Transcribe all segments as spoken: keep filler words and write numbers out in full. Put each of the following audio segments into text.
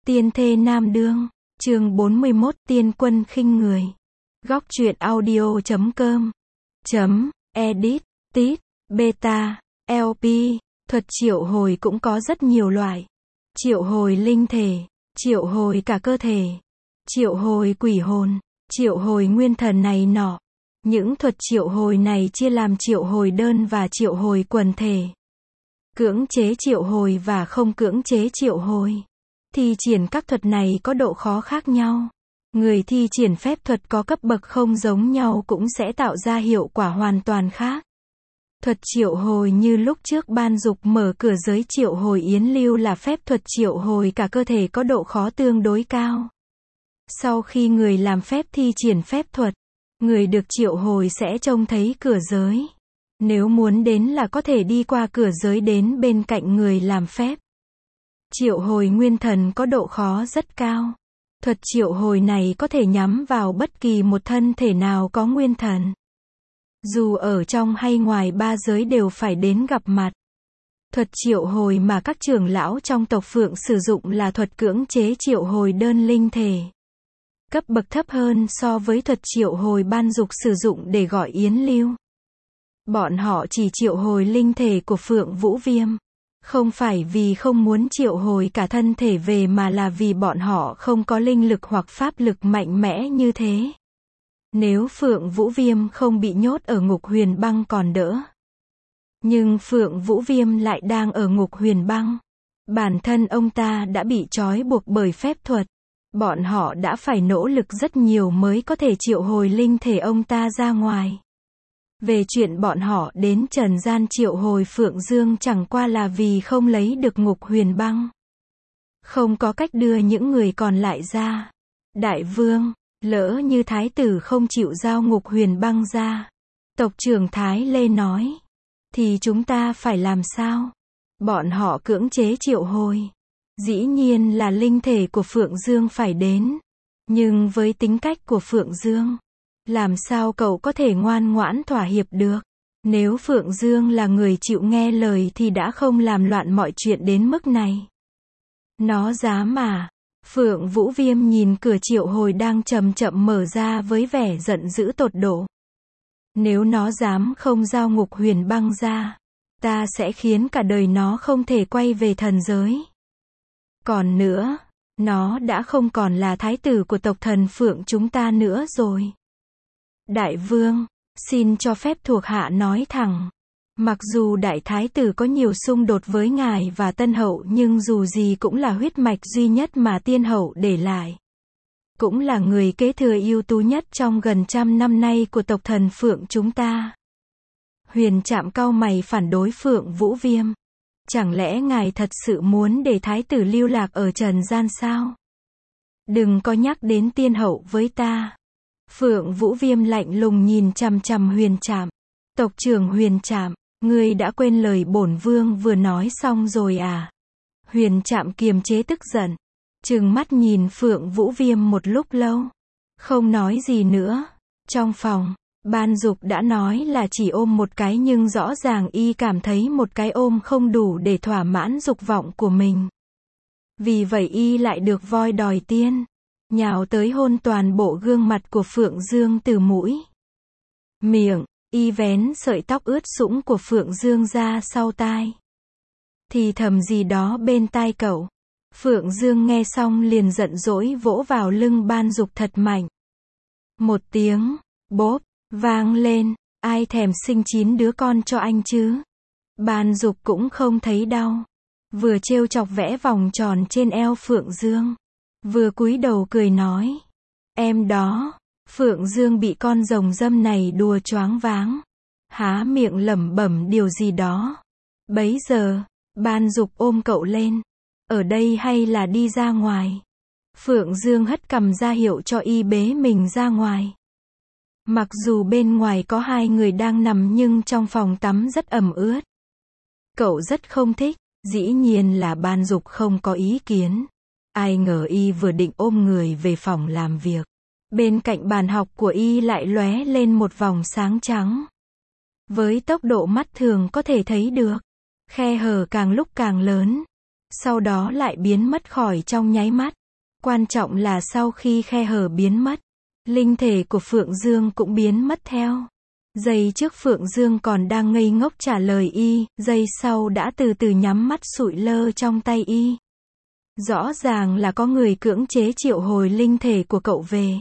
Tiên thê nam đương, chương bốn mươi mốt, tiên quân khinh người. Góc truyện audio chấm com chấm edit tit beta lp. Thuật triệu hồi cũng có rất nhiều loại. Triệu hồi linh thể, triệu hồi cả cơ thể, triệu hồi quỷ hồn, triệu hồi nguyên thần này nọ. Những thuật triệu hồi này chia làm triệu hồi đơn và triệu hồi quần thể. Cưỡng chế triệu hồi và không cưỡng chế triệu hồi. Thi triển các thuật này có độ khó khác nhau. Người thi triển phép thuật có cấp bậc không giống nhau cũng sẽ tạo ra hiệu quả hoàn toàn khác. Thuật triệu hồi như lúc trước Ban Dục mở cửa giới triệu hồi Yến Lưu là phép thuật triệu hồi cả cơ thể có độ khó tương đối cao. Sau khi người làm phép thi triển phép thuật, người được triệu hồi sẽ trông thấy cửa giới. Nếu muốn đến là có thể đi qua cửa giới đến bên cạnh người làm phép. Triệu hồi nguyên thần có độ khó rất cao. Thuật triệu hồi này có thể nhắm vào bất kỳ một thân thể nào có nguyên thần. Dù ở trong hay ngoài ba giới đều phải đến gặp mặt. Thuật triệu hồi mà các trưởng lão trong tộc Phượng sử dụng là thuật cưỡng chế triệu hồi đơn linh thể. Cấp bậc thấp hơn so với thuật triệu hồi Ban Dục sử dụng để gọi Yến Lưu. Bọn họ chỉ triệu hồi linh thể của Phượng Vũ Viêm. Không phải vì không muốn triệu hồi cả thân thể về mà là vì bọn họ không có linh lực hoặc pháp lực mạnh mẽ như thế. Nếu Phượng Vũ Viêm không bị nhốt ở ngục huyền băng còn đỡ. Nhưng Phượng Vũ Viêm lại đang ở ngục huyền băng. Bản thân ông ta đã bị trói buộc bởi phép thuật. Bọn họ đã phải nỗ lực rất nhiều mới có thể triệu hồi linh thể ông ta ra ngoài. Về chuyện bọn họ đến trần gian triệu hồi Phượng Dương chẳng qua là vì không lấy được ngục huyền băng. Không có cách đưa những người còn lại ra. Đại vương, lỡ như thái tử không chịu giao ngục huyền băng ra. Tộc trưởng Thái Lê nói. Thì chúng ta phải làm sao? Bọn họ cưỡng chế triệu hồi. Dĩ nhiên là linh thể của Phượng Dương phải đến. Nhưng với tính cách của Phượng Dương, làm sao cậu có thể ngoan ngoãn thỏa hiệp được? Nếu Phượng Dương là người chịu nghe lời thì đã không làm loạn mọi chuyện đến mức này. Nó dám à? Phượng Vũ Viêm nhìn cửa triệu hồi đang chậm chậm mở ra với vẻ giận dữ tột độ. Nếu nó dám không giao ngục huyền băng ra, ta sẽ khiến cả đời nó không thể quay về thần giới. Còn nữa, nó đã không còn là thái tử của tộc thần Phượng chúng ta nữa rồi. Đại vương, xin cho phép thuộc hạ nói thẳng. Mặc dù đại thái tử có nhiều xung đột với ngài và tân hậu nhưng dù gì cũng là huyết mạch duy nhất mà tiên hậu để lại. Cũng là người kế thừa ưu tú nhất trong gần trăm năm nay của tộc thần Phượng chúng ta. Huyền Trạm cau mày phản đối Phượng Vũ Viêm. Chẳng lẽ ngài thật sự muốn để thái tử lưu lạc ở trần gian sao? Đừng có nhắc đến tiên hậu với ta. Phượng Vũ Viêm lạnh lùng nhìn chằm chằm Huyền Trạm. Tộc trưởng Huyền Trạm, ngươi đã quên lời bổn vương vừa nói xong rồi à? Huyền Trạm kiềm chế tức giận, trừng mắt nhìn Phượng Vũ Viêm một lúc lâu, không nói gì nữa. Trong phòng, Ban Dục đã nói là chỉ ôm một cái nhưng rõ ràng y cảm thấy một cái ôm không đủ để thỏa mãn dục vọng của mình. Vì vậy y lại được voi đòi tiên, nhào tới hôn toàn bộ gương mặt của Phượng Dương từ mũi, miệng, y vén sợi tóc ướt sũng của Phượng Dương ra sau tai. Thì thầm gì đó bên tai cậu. Phượng Dương nghe xong liền giận dỗi vỗ vào lưng Ban Dục thật mạnh. Một tiếng, bốp, vang lên, ai thèm sinh chín đứa con cho anh chứ? Ban Dục cũng không thấy đau. Vừa trêu chọc vẽ vòng tròn trên eo Phượng Dương. Vừa cúi đầu cười nói. Em đó. Phượng Dương bị con rồng dâm này đùa choáng váng. Há miệng lẩm bẩm điều gì đó. Bấy giờ, Ban Dục ôm cậu lên. Ở đây hay là đi ra ngoài? Phượng Dương hất cằm ra hiệu cho y bế mình ra ngoài. Mặc dù bên ngoài có hai người đang nằm nhưng trong phòng tắm rất ẩm ướt. Cậu rất không thích, dĩ nhiên là Ban Dục không có ý kiến. Ai ngờ y vừa định ôm người về phòng làm việc. Bên cạnh bàn học của y lại lóe lên một vòng sáng trắng. Với tốc độ mắt thường có thể thấy được, khe hở càng lúc càng lớn. Sau đó lại biến mất khỏi trong nháy mắt. Quan trọng là sau khi khe hở biến mất, linh thể của Phượng Dương cũng biến mất theo. Giây trước Phượng Dương còn đang ngây ngốc trả lời y, giây sau đã từ từ nhắm mắt sụi lơ trong tay y. Rõ ràng là có người cưỡng chế triệu hồi linh thể của cậu về.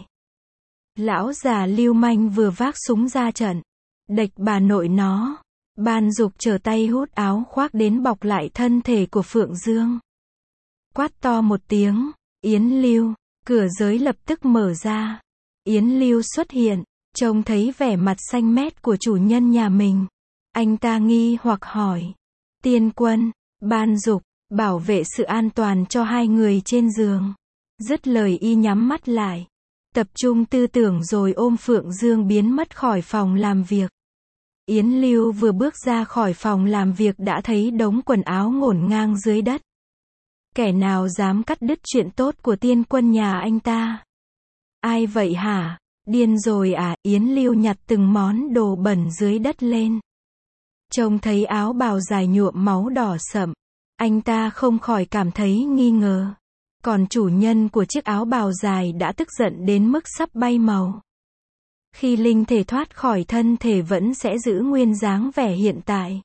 Lão già lưu manh vừa vác súng ra trận, địch bà nội nó. Ban Dục trở tay hút áo khoác đến bọc lại thân thể của Phượng Dương. Quát to một tiếng, Yến Lưu, cửa giới lập tức mở ra. Yến Lưu xuất hiện, trông thấy vẻ mặt xanh mét của chủ nhân nhà mình. Anh ta nghi hoặc hỏi, Tiên Quân, Ban Dục, bảo vệ sự an toàn cho hai người trên giường. Dứt lời y nhắm mắt lại, tập trung tư tưởng rồi ôm Phượng Dương biến mất khỏi phòng làm việc. Yến Lưu vừa bước ra khỏi phòng làm việc đã thấy đống quần áo ngổn ngang dưới đất. Kẻ nào dám cắt đứt chuyện tốt của Tiên Quân nhà anh ta? Ai vậy hả? Điên rồi à? Yến Lưu nhặt từng món đồ bẩn dưới đất lên. Trông thấy áo bào dài nhuộm máu đỏ sậm, anh ta không khỏi cảm thấy nghi ngờ. Còn chủ nhân của chiếc áo bào dài đã tức giận đến mức sắp bay màu. Khi linh thể thoát khỏi thân thể vẫn sẽ giữ nguyên dáng vẻ hiện tại.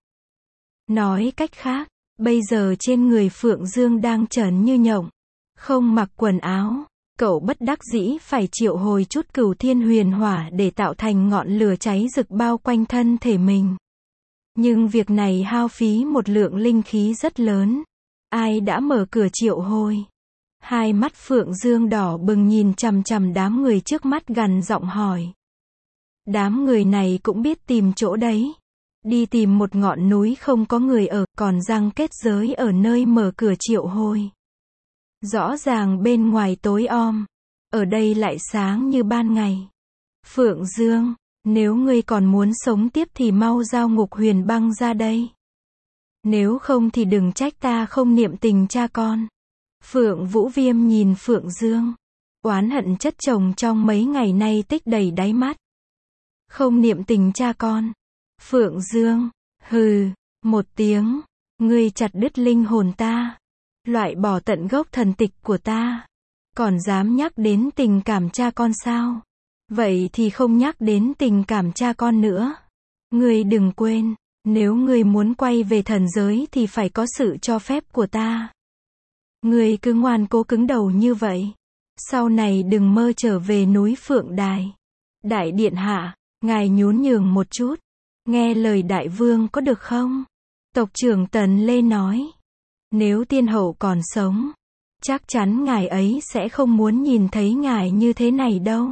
Nói cách khác, bây giờ trên người Phượng Dương đang trần như nhộng, không mặc quần áo. Cậu bất đắc dĩ phải triệu hồi chút Cửu Thiên Huyền Hỏa để tạo thành ngọn lửa cháy rực bao quanh thân thể mình. Nhưng việc này hao phí một lượng linh khí rất lớn. Ai đã mở cửa triệu hồi? Hai mắt Phượng Dương đỏ bừng nhìn chằm chằm đám người trước mắt gằn giọng hỏi. Đám người này cũng biết tìm chỗ đấy. Đi tìm một ngọn núi không có người ở, còn răng kết giới ở nơi mở cửa triệu hồi. Rõ ràng bên ngoài tối om, ở đây lại sáng như ban ngày. Phượng Dương, nếu ngươi còn muốn sống tiếp thì mau giao Ngục Huyền Băng ra đây. Nếu không thì đừng trách ta không niệm tình cha con. Phượng Vũ Viêm nhìn Phượng Dương, oán hận chất chồng trong mấy ngày nay tích đầy đáy mắt. Không niệm tình cha con. Phượng Dương, hừ, một tiếng, ngươi chặt đứt linh hồn ta, loại bỏ tận gốc thần tịch của ta, còn dám nhắc đến tình cảm cha con sao? Vậy thì không nhắc đến tình cảm cha con nữa. Ngươi đừng quên, nếu ngươi muốn quay về thần giới thì phải có sự cho phép của ta. Ngươi cứ ngoan cố cứng đầu như vậy, sau này đừng mơ trở về núi Phượng Đài. Đại điện hạ, ngài nhún nhường một chút, nghe lời đại vương có được không? Tộc trưởng Tần Lê nói. Nếu tiên hậu còn sống, chắc chắn ngài ấy sẽ không muốn nhìn thấy ngài như thế này đâu.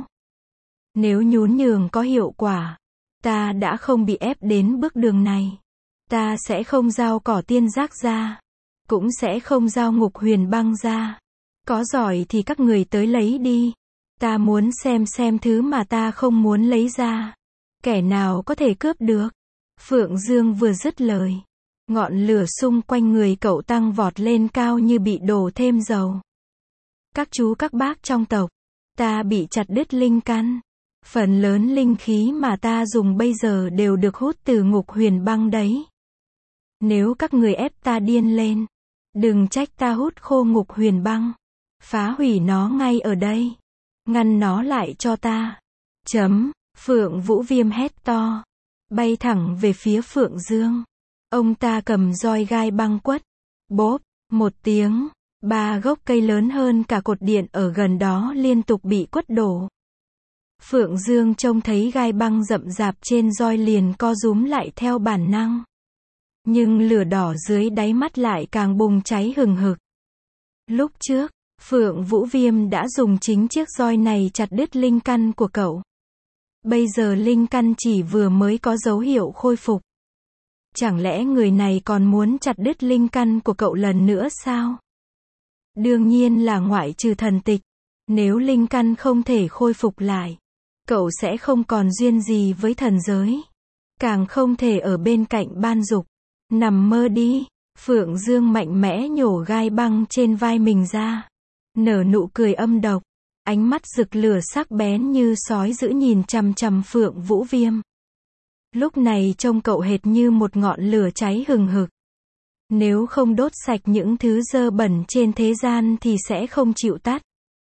Nếu nhún nhường có hiệu quả, ta đã không bị ép đến bước đường này. Ta sẽ không giao Cỏ Tiên Giác ra, cũng sẽ không giao Ngục Huyền Băng ra. Có giỏi thì các người tới lấy đi. Ta muốn xem xem thứ mà ta không muốn lấy ra. Kẻ nào có thể cướp được? Phượng Dương vừa dứt lời, ngọn lửa xung quanh người cậu tăng vọt lên cao như bị đổ thêm dầu. Các chú các bác trong tộc, ta bị chặt đứt linh căn. Phần lớn linh khí mà ta dùng bây giờ đều được hút từ Ngục Huyền Băng đấy. Nếu các người ép ta điên lên, đừng trách ta hút khô Ngục Huyền Băng. Phá hủy nó ngay ở đây. Ngăn nó lại cho ta. Chấm. Phượng Vũ Viêm hét to, bay thẳng về phía Phượng Dương. Ông ta cầm roi gai băng quất. Bốp, một tiếng, ba gốc cây lớn hơn cả cột điện ở gần đó liên tục bị quất đổ. Phượng Dương trông thấy gai băng rậm rạp trên roi liền co rúm lại theo bản năng. Nhưng lửa đỏ dưới đáy mắt lại càng bùng cháy hừng hực. Lúc trước, Phượng Vũ Viêm đã dùng chính chiếc roi này chặt đứt linh căn của cậu. Bây giờ linh căn chỉ vừa mới có dấu hiệu khôi phục. Chẳng lẽ người này còn muốn chặt đứt linh căn của cậu lần nữa sao? Đương nhiên là ngoại trừ thần tịch. Nếu linh căn không thể khôi phục lại, cậu sẽ không còn duyên gì với thần giới. Càng không thể ở bên cạnh Ban Dục. Nằm mơ đi. Phượng Dương mạnh mẽ nhổ gai băng trên vai mình ra. Nở nụ cười âm độc. Ánh mắt rực lửa sắc bén như sói dữ nhìn chằm chằm Phượng Vũ Viêm. Lúc này trông cậu hệt như một ngọn lửa cháy hừng hực. Nếu không đốt sạch những thứ dơ bẩn trên thế gian thì sẽ không chịu tắt.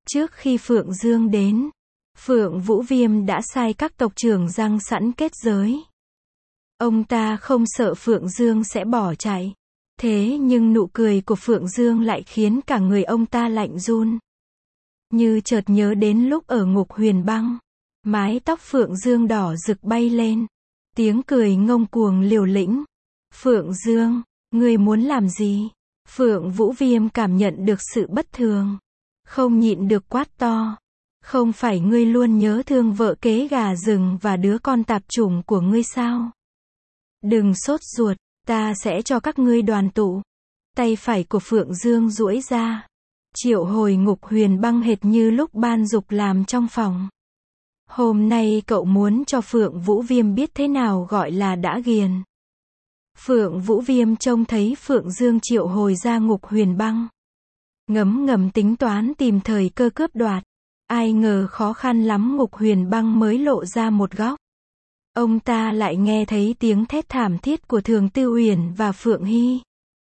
Trước khi Phượng Dương đến, Phượng Vũ Viêm đã sai các tộc trưởng giăng sẵn kết giới. Ông ta không sợ Phượng Dương sẽ bỏ chạy. Thế nhưng nụ cười của Phượng Dương lại khiến cả người ông ta lạnh run. Như chợt nhớ đến lúc ở ngục huyền băng. Mái tóc Phượng Dương đỏ rực bay lên. Tiếng cười ngông cuồng liều lĩnh. Phượng Dương, ngươi muốn làm gì? Phượng Vũ Viêm cảm nhận được sự bất thường. Không nhịn được quát to. Không phải ngươi luôn nhớ thương vợ kế gà rừng và đứa con tạp chủng của ngươi sao? Đừng sốt ruột, ta sẽ cho các ngươi đoàn tụ. Tay phải của Phượng Dương duỗi ra. Triệu hồi ngục huyền băng hệt như lúc Ban Dục làm trong phòng. Hôm nay cậu muốn cho Phượng Vũ Viêm biết thế nào gọi là đã ghiền. Phượng Vũ Viêm trông thấy Phượng Dương triệu hồi ra ngục huyền băng. Ngấm ngầm tính toán tìm thời cơ cướp đoạt. Ai ngờ khó khăn lắm ngục huyền băng mới lộ ra một góc. Ông ta lại nghe thấy tiếng thét thảm thiết của Thường Tư Uyển và Phượng Hy.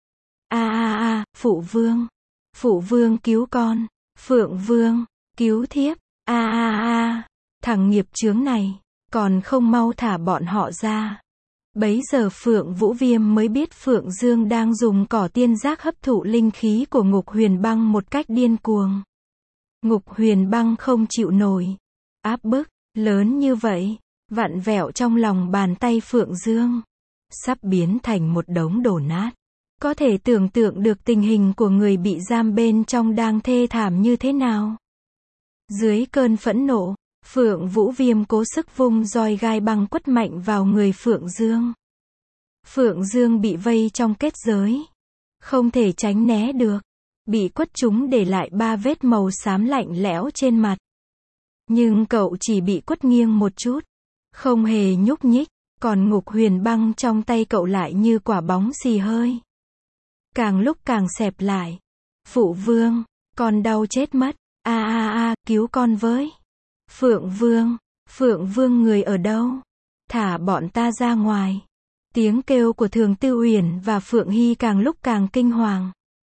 A a a, Phụ Vương. Phụ Vương cứu con. Phượng Vương, cứu thiếp. A a a, thằng nghiệp chướng này, còn không mau thả bọn họ ra. Bấy giờ Phượng Vũ Viêm mới biết Phượng Dương đang dùng cỏ tiên giác hấp thụ linh khí của ngục huyền băng một cách điên cuồng. Ngục huyền băng không chịu nổi. Áp bức, lớn như vậy, vặn vẹo trong lòng bàn tay Phượng Dương. Sắp biến thành một đống đổ nát. Có thể tưởng tượng được tình hình của người bị giam bên trong đang thê thảm như thế nào. Dưới cơn phẫn nộ, Phượng Vũ Viêm cố sức vung roi gai băng quất mạnh vào người Phượng Dương. Phượng Dương bị vây trong kết giới. Không thể tránh né được. Bị quất trúng để lại ba vết màu xám lạnh lẽo trên mặt. Nhưng cậu chỉ bị quất nghiêng một chút. Không hề nhúc nhích. Còn ngục huyền băng trong tay cậu lại như quả bóng xì hơi. Càng lúc càng xẹp lại. Phụ Vương, con đau chết mất. A a a, cứu con với. Phượng Vương, Phượng Vương người ở đâu? Thả bọn ta ra ngoài. Tiếng kêu của Thường Tư Uyển và Phượng Hy càng lúc càng kinh hoàng.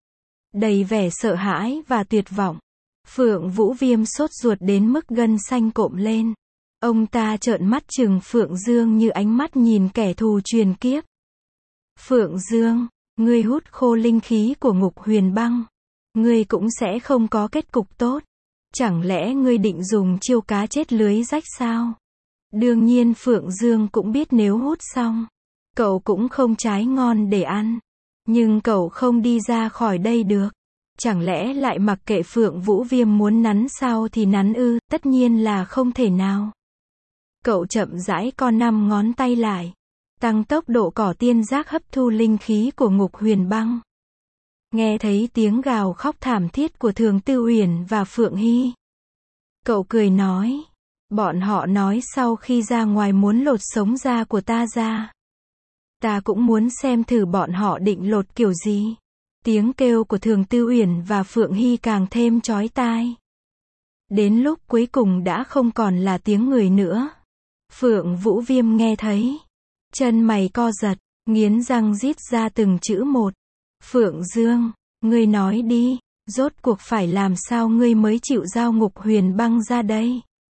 Đầy vẻ sợ hãi và tuyệt vọng. Phượng Vũ Viêm sốt ruột đến mức gân xanh cộm lên. Ông ta trợn mắt trừng Phượng Dương như ánh mắt nhìn kẻ thù truyền kiếp. Phượng Dương, ngươi hút khô linh khí của ngục huyền băng. Ngươi cũng sẽ không có kết cục tốt. Chẳng lẽ ngươi định dùng chiêu cá chết lưới rách sao? Đương nhiên Phượng Dương cũng biết nếu hút xong, cậu cũng không trái ngon để ăn. Nhưng cậu không đi ra khỏi đây được. Chẳng lẽ lại mặc kệ Phượng Vũ Viêm muốn nắn sao thì nắn ư? Tất nhiên là không thể nào. Cậu chậm rãi co năm ngón tay lại. Tăng tốc độ cỏ tiên giác hấp thu linh khí của ngục huyền băng. Nghe thấy tiếng gào khóc thảm thiết của Thường Tư Uyển và Phượng Hy. Cậu cười nói. Bọn họ nói sau khi ra ngoài muốn lột sống da của ta ra. Ta cũng muốn xem thử bọn họ định lột kiểu gì. Tiếng kêu của Thường Tư Uyển và Phượng Hy càng thêm chói tai. Đến lúc cuối cùng đã không còn là tiếng người nữa. Phượng Vũ Viêm nghe thấy. Chân mày co giật, nghiến răng rít ra từng chữ một. Phượng Dương, ngươi nói đi, rốt cuộc phải làm sao ngươi mới chịu giao ngục huyền băng ra đây?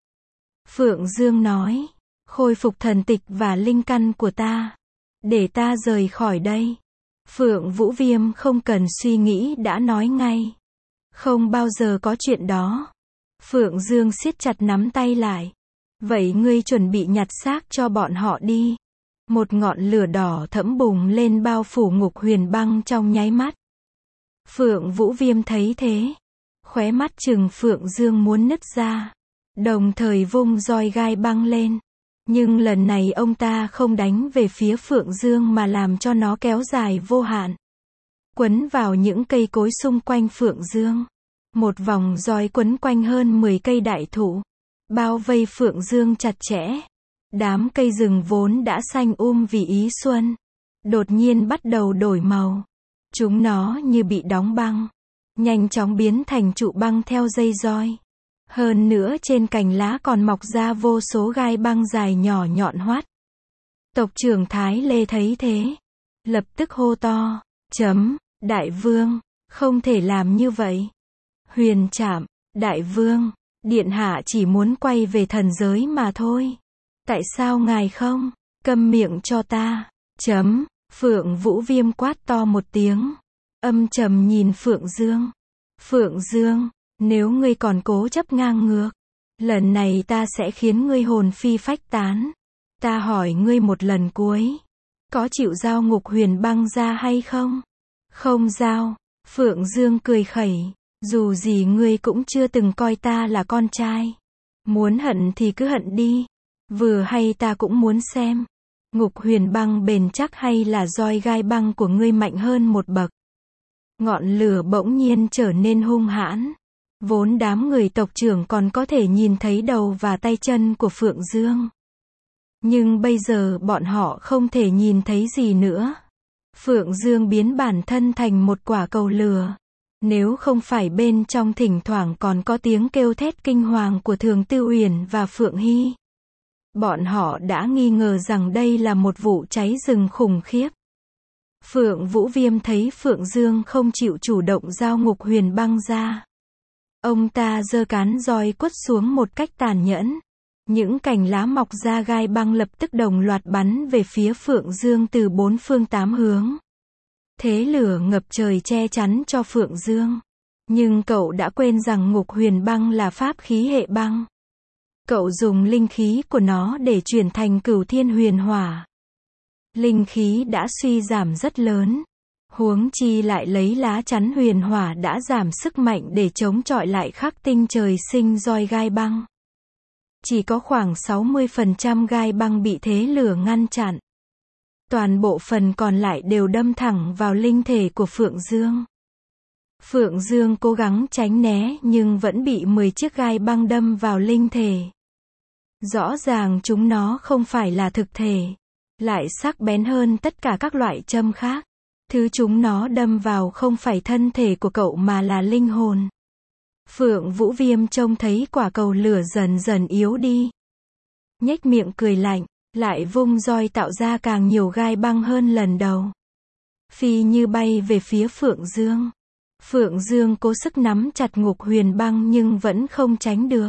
Phượng Dương nói, khôi phục thần tịch và linh căn của ta, để ta rời khỏi đây. Phượng Vũ Viêm không cần suy nghĩ đã nói ngay. Không bao giờ có chuyện đó. Phượng Dương siết chặt nắm tay lại. Vậy ngươi chuẩn bị nhặt xác cho bọn họ đi. Một ngọn lửa đỏ thẫm bùng lên bao phủ ngục huyền băng trong nháy mắt. Phượng Vũ Viêm thấy thế. Khóe mắt trừng Phượng Dương muốn nứt ra. Đồng thời vung roi gai băng lên. Nhưng lần này ông ta không đánh về phía Phượng Dương mà làm cho nó kéo dài vô hạn. Quấn vào những cây cối xung quanh Phượng Dương. Một vòng roi quấn quanh hơn mười cây đại thụ. Bao vây Phượng Dương chặt chẽ. Đám cây rừng vốn đã xanh um vì ý xuân. Đột nhiên bắt đầu đổi màu. Chúng nó như bị đóng băng. Nhanh chóng biến thành trụ băng theo dây roi. Hơn nữa trên cành lá còn mọc ra vô số gai băng dài nhỏ nhọn hoắt. Tộc trưởng Thái Lê thấy thế. Lập tức hô to. Chấm, đại vương, không thể làm như vậy. Huyền Trảm, Đại vương, điện hạ chỉ muốn quay về thần giới mà thôi. Tại sao ngài không? Câm miệng cho ta. Chấm. Phượng Vũ Viêm quát to một tiếng. Âm trầm nhìn Phượng Dương. Phượng Dương, nếu ngươi còn cố chấp ngang ngược, lần này ta sẽ khiến ngươi hồn phi phách tán. Ta hỏi ngươi một lần cuối, có chịu giao Ngục Huyền Băng ra hay không? Không giao. Phượng Dương cười khẩy. Dù gì ngươi cũng chưa từng coi ta là con trai. Muốn hận thì cứ hận đi. Vừa hay ta cũng muốn xem. Ngục Huyền Băng bền chắc hay là roi gai băng của ngươi mạnh hơn một bậc. Ngọn lửa bỗng nhiên trở nên hung hãn. Vốn đám người tộc trưởng còn có thể nhìn thấy đầu và tay chân của Phượng Dương. Nhưng bây giờ bọn họ không thể nhìn thấy gì nữa. Phượng Dương biến bản thân thành một quả cầu lửa. Nếu không phải bên trong thỉnh thoảng còn có tiếng kêu thét kinh hoàng của Thường Tư Uyển và Phượng Hy, bọn họ đã nghi ngờ rằng đây là một vụ cháy rừng khủng khiếp. Phượng Vũ Viêm thấy Phượng Dương không chịu chủ động giao Ngục Huyền Băng ra. Ông ta giơ cán roi quất xuống một cách tàn nhẫn. Những cành lá mọc ra gai băng lập tức đồng loạt bắn về phía Phượng Dương từ bốn phương tám hướng. Thế lửa ngập trời che chắn cho Phượng Dương. Nhưng cậu đã quên rằng Ngục Huyền Băng là pháp khí hệ băng. Cậu dùng linh khí của nó để chuyển thành Cửu Thiên Huyền Hỏa. Linh khí đã suy giảm rất lớn. Huống chi lại lấy lá chắn huyền hỏa đã giảm sức mạnh để chống chọi lại khắc tinh trời sinh roi gai băng. Chỉ có khoảng sáu mươi phần trăm gai băng bị thế lửa ngăn chặn. Toàn bộ phần còn lại đều đâm thẳng vào linh thể của Phượng Dương. Phượng Dương cố gắng tránh né nhưng vẫn bị mười chiếc gai băng đâm vào linh thể. Rõ ràng chúng nó không phải là thực thể, lại sắc bén hơn tất cả các loại châm khác. Thứ chúng nó đâm vào không phải thân thể của cậu mà là linh hồn. Phượng Vũ Viêm trông thấy quả cầu lửa dần dần yếu đi. Nhếch miệng cười lạnh, lại vung roi tạo ra càng nhiều gai băng hơn lần đầu. Phi như bay về phía Phượng Dương. Phượng Dương cố sức nắm chặt Ngục Huyền Băng nhưng vẫn không tránh được.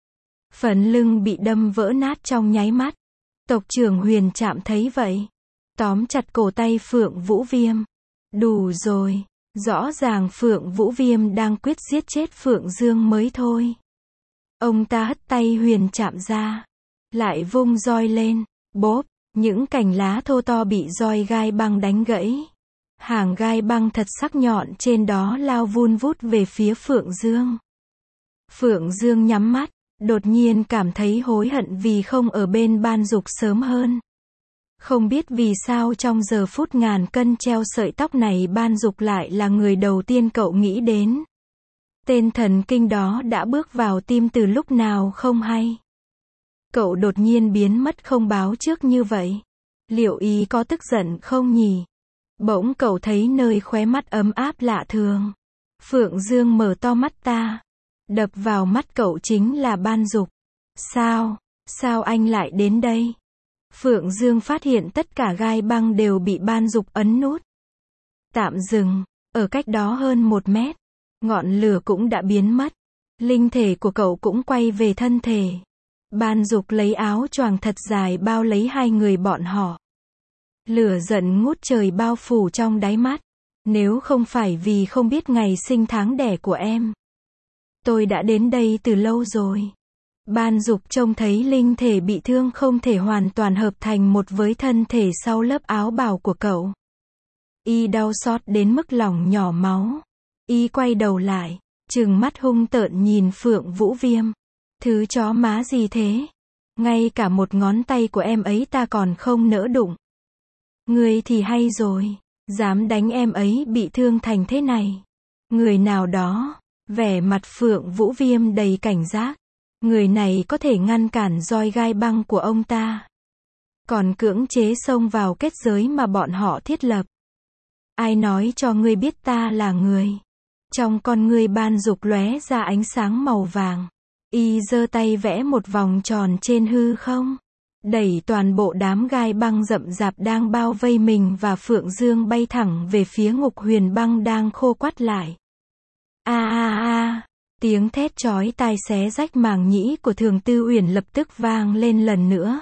Phần lưng bị đâm vỡ nát trong nháy mắt. Tộc trưởng Huyền Trạm thấy vậy, tóm chặt cổ tay Phượng Vũ Viêm. Đủ rồi, rõ ràng Phượng Vũ Viêm đang quyết giết chết Phượng Dương mới thôi. Ông ta hất tay Huyền Trạm ra, lại vung roi lên, bốp, những cành lá thô to bị roi gai băng đánh gãy. Hàng gai băng thật sắc nhọn trên đó lao vun vút về phía Phượng Dương. Phượng Dương nhắm mắt, đột nhiên cảm thấy hối hận vì không ở bên Ban Dục sớm hơn. Không biết vì sao trong giờ phút ngàn cân treo sợi tóc này Ban Dục lại là người đầu tiên cậu nghĩ đến. Tên thần kinh đó đã bước vào tim từ lúc nào không hay. Cậu đột nhiên biến mất không báo trước như vậy. Liệu ý có tức giận không nhỉ? Bỗng cậu thấy nơi khóe mắt ấm áp lạ thường. Phượng Dương mở to mắt ta. Đập vào mắt cậu chính là Ban Dục. Sao? Sao anh lại đến đây? Phượng Dương phát hiện tất cả gai băng đều bị Ban Dục ấn nút. Tạm dừng, ở cách đó hơn một mét. Ngọn lửa cũng đã biến mất. Linh thể của cậu cũng quay về thân thể. Ban Dục lấy áo choàng thật dài bao lấy hai người bọn họ. Lửa giận ngút trời bao phủ trong đáy mắt. Nếu không phải vì không biết ngày sinh tháng đẻ của em, tôi đã đến đây từ lâu rồi. Ban Dục trông thấy linh thể bị thương không thể hoàn toàn hợp thành một với thân thể sau lớp áo bào của cậu. Y đau xót đến mức lòng nhỏ máu. Y quay đầu lại, trừng mắt hung tợn nhìn Phượng Vũ Viêm. Thứ chó má gì thế? Ngay cả một ngón tay của em ấy ta còn không nỡ đụng. Người thì hay rồi, dám đánh em ấy bị thương thành thế này. Người nào đó, vẻ mặt Phượng Vũ Viêm đầy cảnh giác. Người này có thể ngăn cản roi gai băng của ông ta, còn cưỡng chế xông vào kết giới mà bọn họ thiết lập. Ai nói cho ngươi biết ta là người? Trong con ngươi Ban Dục lóe ra ánh sáng màu vàng. Y giơ tay vẽ một vòng tròn trên hư không, đẩy toàn bộ đám gai băng rậm rạp đang bao vây mình và Phượng Dương bay thẳng về phía Ngục Huyền Băng đang khô quắt lại. A a a, Tiếng thét chói tai xé rách màng nhĩ của Thường Tư Uyển lập tức vang lên lần nữa.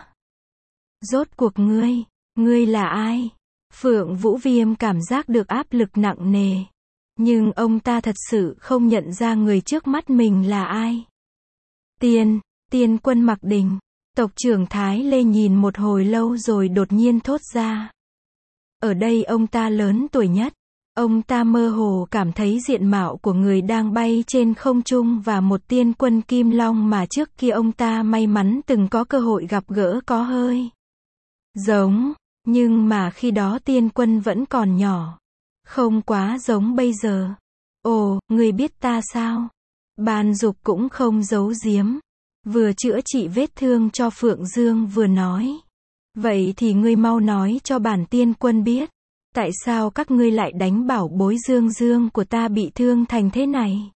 Rốt cuộc ngươi, ngươi là ai? Phượng Vũ Viêm cảm giác được áp lực nặng nề. Nhưng ông ta thật sự không nhận ra người trước mắt mình là ai. Tiên, tiên quân Mặc Đình. Tộc trưởng Thái Lê nhìn một hồi lâu rồi đột nhiên thốt ra. Ở đây ông ta lớn tuổi nhất. Ông ta mơ hồ cảm thấy diện mạo của người đang bay trên không trung và một tiên quân Kim Long mà trước kia ông ta may mắn từng có cơ hội gặp gỡ có hơi giống, nhưng mà khi đó tiên quân vẫn còn nhỏ. Không quá giống bây giờ. Ồ, người biết ta sao? Ban Dục cũng không giấu giếm. Vừa chữa trị vết thương cho Phượng Dương vừa nói. Vậy thì ngươi mau nói cho bản tiên quân biết. Tại sao các ngươi lại đánh bảo bối Dương Dương của ta bị thương thành thế này?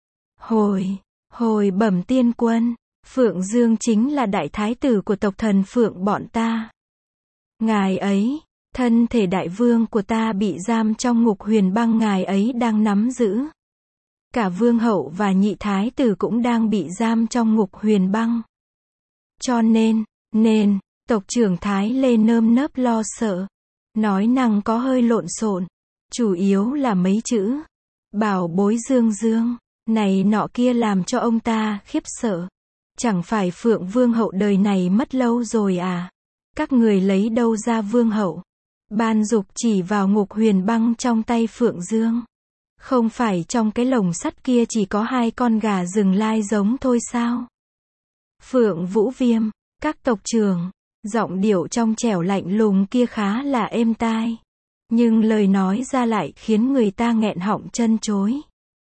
Hồi, hồi bẩm tiên quân, Phượng Dương chính là đại thái tử của tộc thần Phượng bọn ta. Ngài ấy, thân thể đại vương của ta bị giam trong ngục huyền băng ngài ấy đang nắm giữ. Cả vương hậu và nhị thái tử cũng đang bị giam trong ngục huyền băng. Cho nên, nên, tộc trưởng Thái Lê nơm nớp lo sợ. Nói năng có hơi lộn xộn. Chủ yếu là mấy chữ. Bảo bối Dương Dương. Này nọ kia làm cho ông ta khiếp sợ. Chẳng phải Phượng vương hậu đời này mất lâu rồi à? Các người lấy đâu ra vương hậu? Ban Dục chỉ vào ngục huyền băng trong tay Phượng Dương. Không phải trong cái lồng sắt kia chỉ có hai con gà rừng lai giống thôi sao? Phượng Vũ Viêm, các tộc trưởng, giọng điệu trong trẻo lạnh lùng kia khá là êm tai. Nhưng lời nói ra lại khiến người ta nghẹn họng chân chối.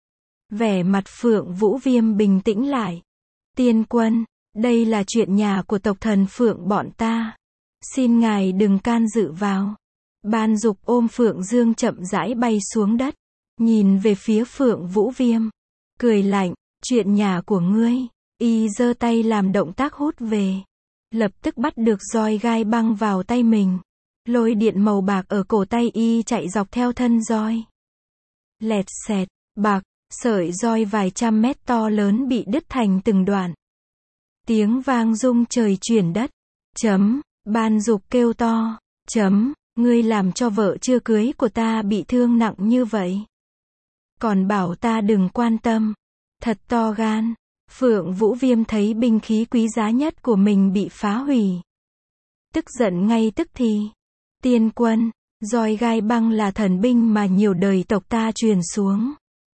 Vẻ mặt Phượng Vũ Viêm bình tĩnh lại. Tiên quân, đây là chuyện nhà của tộc thần Phượng bọn ta. Xin ngài đừng can dự vào. Ban Dục ôm Phượng Dương chậm rãi bay xuống đất. Nhìn về phía Phượng Vũ Viêm. Cười lạnh, chuyện nhà của ngươi. Y giơ tay làm động tác hút về. Lập tức bắt được roi gai băng vào tay mình. Lôi điện màu bạc ở cổ tay y chạy dọc theo thân roi. Lẹt xẹt, bạc, sợi roi vài trăm mét to lớn bị đứt thành từng đoạn. Tiếng vang rung trời chuyển đất. Chấm, Ban Dục kêu to. Chấm, ngươi làm cho vợ chưa cưới của ta bị thương nặng như vậy. Còn bảo ta đừng quan tâm. Thật to gan. Phượng Vũ Viêm thấy binh khí quý giá nhất của mình bị phá hủy. Tức giận ngay tức thì. Tiên quân, roi gai băng là thần binh mà nhiều đời tộc ta truyền xuống.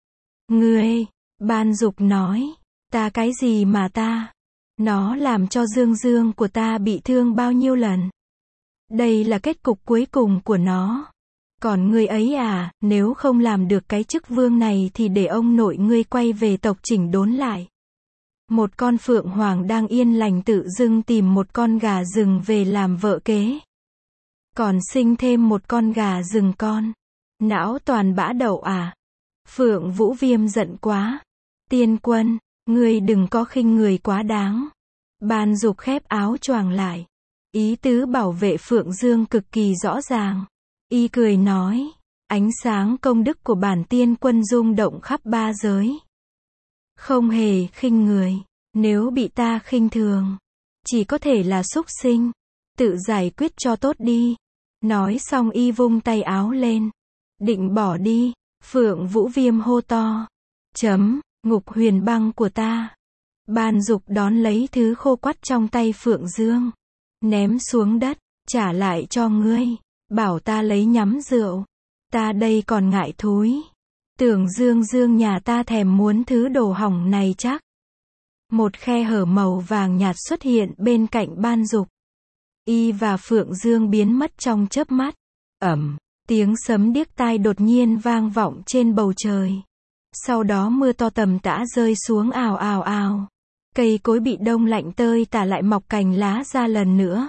Ngươi, Ban Dục nói, ta cái gì mà ta? Nó làm cho Dương Dương của ta bị thương bao nhiêu lần. Đây là kết cục cuối cùng của nó. Còn ngươi ấy à, nếu không làm được cái chức vương này thì để ông nội ngươi quay về tộc chỉnh đốn lại. Một con phượng hoàng đang yên lành tự dưng tìm một con gà rừng về làm vợ kế. Còn sinh thêm một con gà rừng con. Não toàn bã đậu à? Phượng Vũ Viêm giận quá. Tiên quân, ngươi đừng có khinh người quá đáng. Ban Dục khép áo choàng lại. Ý tứ bảo vệ Phượng Dương cực kỳ rõ ràng. Y cười nói, ánh sáng công đức của bản tiên quân rung động khắp ba giới. Không hề khinh người, nếu bị ta khinh thường, chỉ có thể là súc sinh, tự giải quyết cho tốt đi. Nói xong y vung tay áo lên, định bỏ đi. Phượng Vũ Viêm hô to, chấm, ngục huyền băng của ta. Ban Dục đón lấy thứ khô quắt trong tay Phượng Dương, ném xuống đất, trả lại cho ngươi. Bảo ta lấy nhắm rượu. Ta đây còn ngại thúi. Tưởng Dương Dương nhà ta thèm muốn thứ đồ hỏng này chắc. Một khe hở màu vàng nhạt xuất hiện bên cạnh Ban Dục. Y và Phượng Dương biến mất trong chớp mắt. Ầm, tiếng sấm điếc tai đột nhiên vang vọng trên bầu trời. Sau đó mưa to tầm tã rơi xuống ào ào ào. Cây cối bị đông lạnh tơi tả lại mọc cành lá ra lần nữa.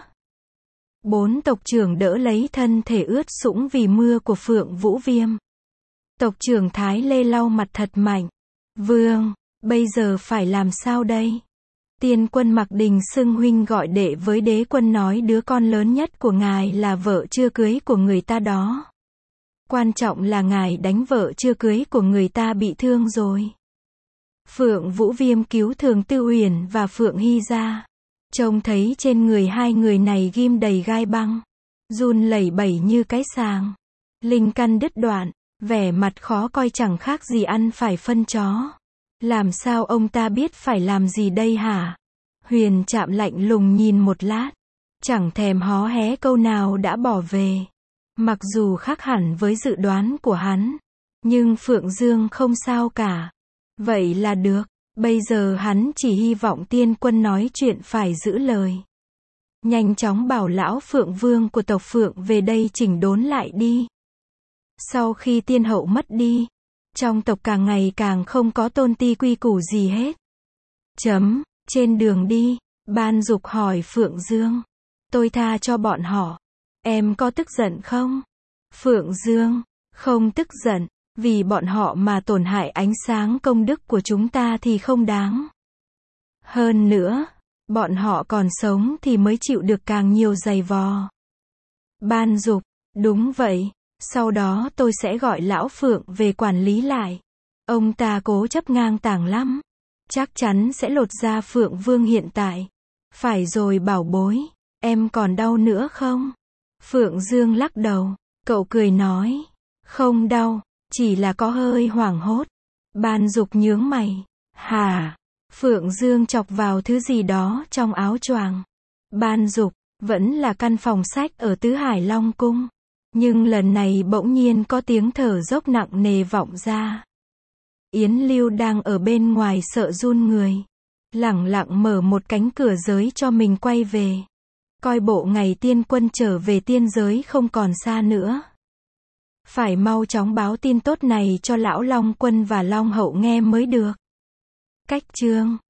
Bốn tộc trưởng đỡ lấy thân thể ướt sũng vì mưa của Phượng Vũ Viêm. Tộc trưởng Thái Lê lau mặt thật mạnh. Vương, bây giờ phải làm sao đây? Tiên quân Mặc Đình xưng huynh gọi đệ với đế quân nói đứa con lớn nhất của ngài là vợ chưa cưới của người ta đó. Quan trọng là ngài đánh vợ chưa cưới của người ta bị thương rồi. Phượng Vũ Viêm cứu Thường Tư Uyển và Phượng Hy ra. Trông thấy trên người hai người này ghim đầy gai băng, run lẩy bẩy như cái sàng, linh căn đứt đoạn, vẻ mặt khó coi chẳng khác gì ăn phải phân chó. Làm sao ông ta biết phải làm gì đây hả? Huyền Trạm lạnh lùng nhìn một lát, chẳng thèm hó hé câu nào đã bỏ về. Mặc dù khác hẳn với dự đoán của hắn, nhưng Phượng Dương không sao cả. Vậy là được, bây giờ hắn chỉ hy vọng Tiên Quân nói chuyện phải giữ lời. Nhanh chóng bảo lão Phượng Vương của tộc Phượng về đây chỉnh đốn lại đi. Sau khi tiên hậu mất đi, trong tộc càng ngày càng không có tôn ti quy củ gì hết. Chấm, trên đường đi, Ban Dục hỏi Phượng Dương. Tôi tha cho bọn họ. Em có tức giận không? Phượng Dương, không tức giận, vì bọn họ mà tổn hại ánh sáng công đức của chúng ta thì không đáng. Hơn nữa, bọn họ còn sống thì mới chịu được càng nhiều giày vò. Ban Dục, đúng vậy, sau đó tôi sẽ gọi lão Phượng về quản lý lại. Ông ta cố chấp ngang tàng lắm. Chắc chắn sẽ lột ra Phượng Vương hiện tại. Phải rồi bảo bối, em còn đau nữa không? Phượng Dương lắc đầu, cậu cười nói, không đau, chỉ là có hơi hoảng hốt. Ban Dục nhướng mày, hả? Phượng Dương chọc vào thứ gì đó trong áo choàng. Ban Dục, vẫn là căn phòng sách ở Tứ Hải Long Cung. Nhưng lần này bỗng nhiên có tiếng thở dốc nặng nề vọng ra. Yến Lưu đang ở bên ngoài sợ run người. Lẳng lặng mở một cánh cửa giới cho mình quay về. Coi bộ ngày Tiên Quân trở về tiên giới không còn xa nữa. Phải mau chóng báo tin tốt này cho lão Long Quân và Long Hậu nghe mới được. Cách chương